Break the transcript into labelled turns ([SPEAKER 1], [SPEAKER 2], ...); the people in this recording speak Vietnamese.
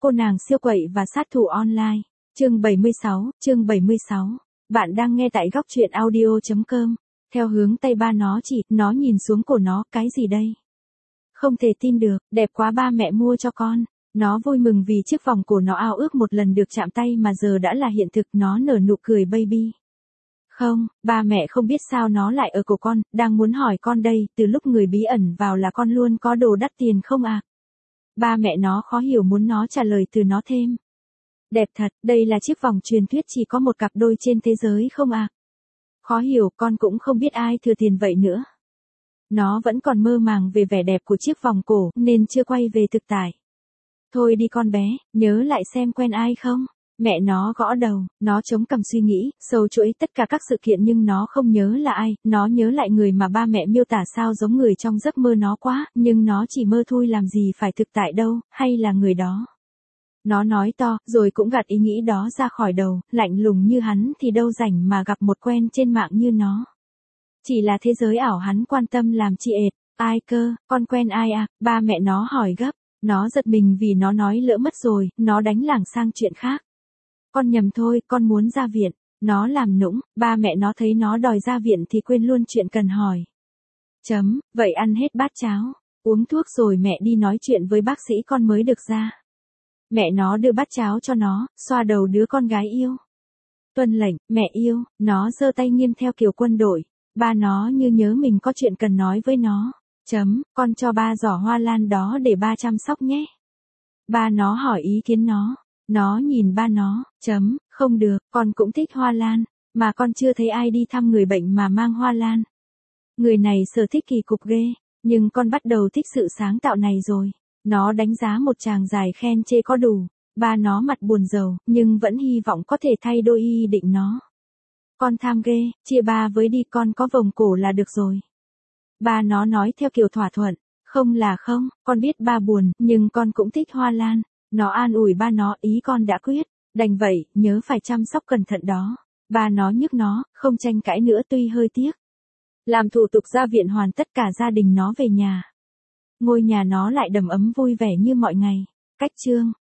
[SPEAKER 1] cô nàng siêu quậy và sát thủ online. Chương 76. Bạn đang nghe tại góc truyện audio.com. Theo hướng tay ba nó chỉ, nó nhìn xuống cổ nó, cái gì đây? Không thể tin được, đẹp quá, ba mẹ mua cho con. Nó vui mừng vì chiếc vòng cổ nó ao ước một lần được chạm tay mà giờ đã là hiện thực, nó nở nụ cười baby. Không, ba mẹ không biết sao nó lại ở cổ con, đang muốn hỏi con đây, từ lúc người bí ẩn vào là con luôn có đồ đắt tiền không à? Ba mẹ nó khó hiểu muốn nó trả lời từ nó thêm. Đẹp thật, đây là chiếc vòng truyền thuyết chỉ có một cặp đôi trên thế giới không à? Khó hiểu, con cũng không biết ai thừa tiền vậy nữa. Nó vẫn còn mơ màng về vẻ đẹp của chiếc vòng cổ nên chưa quay về thực tại. Thôi đi con bé, nhớ lại xem quen ai không? Mẹ nó gõ đầu, nó chống cằm suy nghĩ, sâu chuỗi tất cả các sự kiện nhưng nó không nhớ là ai, nó nhớ lại người mà ba mẹ miêu tả sao giống người trong giấc mơ nó quá, nhưng nó chỉ mơ thôi làm gì phải thực tại đâu, hay là người đó. Nó nói to, rồi cũng gạt ý nghĩ đó ra khỏi đầu, lạnh lùng như hắn thì đâu rảnh mà gặp một quen trên mạng như nó. Chỉ là thế giới ảo hắn quan tâm làm chi ệt, ai cơ, con quen ai à, ba mẹ nó hỏi gấp, nó giật mình vì nó nói lỡ mất rồi, nó đánh lảng sang chuyện khác. Con nhầm thôi, con muốn ra viện, nó làm nũng, ba mẹ nó thấy nó đòi ra viện thì quên luôn chuyện cần hỏi. Vậy ăn hết bát cháo, uống thuốc rồi mẹ đi nói chuyện với bác sĩ con mới được ra. Mẹ nó đưa bát cháo cho nó, xoa đầu đứa con gái yêu. Tuân lệnh, mẹ yêu, nó giơ tay nghiêm theo kiểu quân đội. Ba nó như nhớ mình có chuyện cần nói với nó. Con cho ba giỏ hoa lan đó để ba chăm sóc nhé. Ba nó hỏi ý kiến nó. Nó nhìn ba nó, không được, con cũng thích hoa lan, mà con chưa thấy ai đi thăm người bệnh mà mang hoa lan. Người này sở thích kỳ cục ghê, nhưng con bắt đầu thích sự sáng tạo này rồi. Nó đánh giá một tràng dài khen chê có đủ. Ba nó mặt buồn rầu, nhưng vẫn hy vọng có thể thay đổi ý định nó. Con tham ghê, chia ba với đi, con có vòng cổ là được rồi. Ba nó nói theo kiểu thỏa thuận, không là không, con biết ba buồn, nhưng con cũng thích hoa lan. Nó an ủi ba nó, ý con đã quyết, đành vậy, nhớ phải chăm sóc cẩn thận đó. Ba nó nhức nó, không tranh cãi nữa tuy hơi tiếc. Làm thủ tục ra viện hoàn tất, cả gia đình nó về nhà. Ngôi nhà nó lại đầm ấm vui vẻ như mọi ngày. Cách chương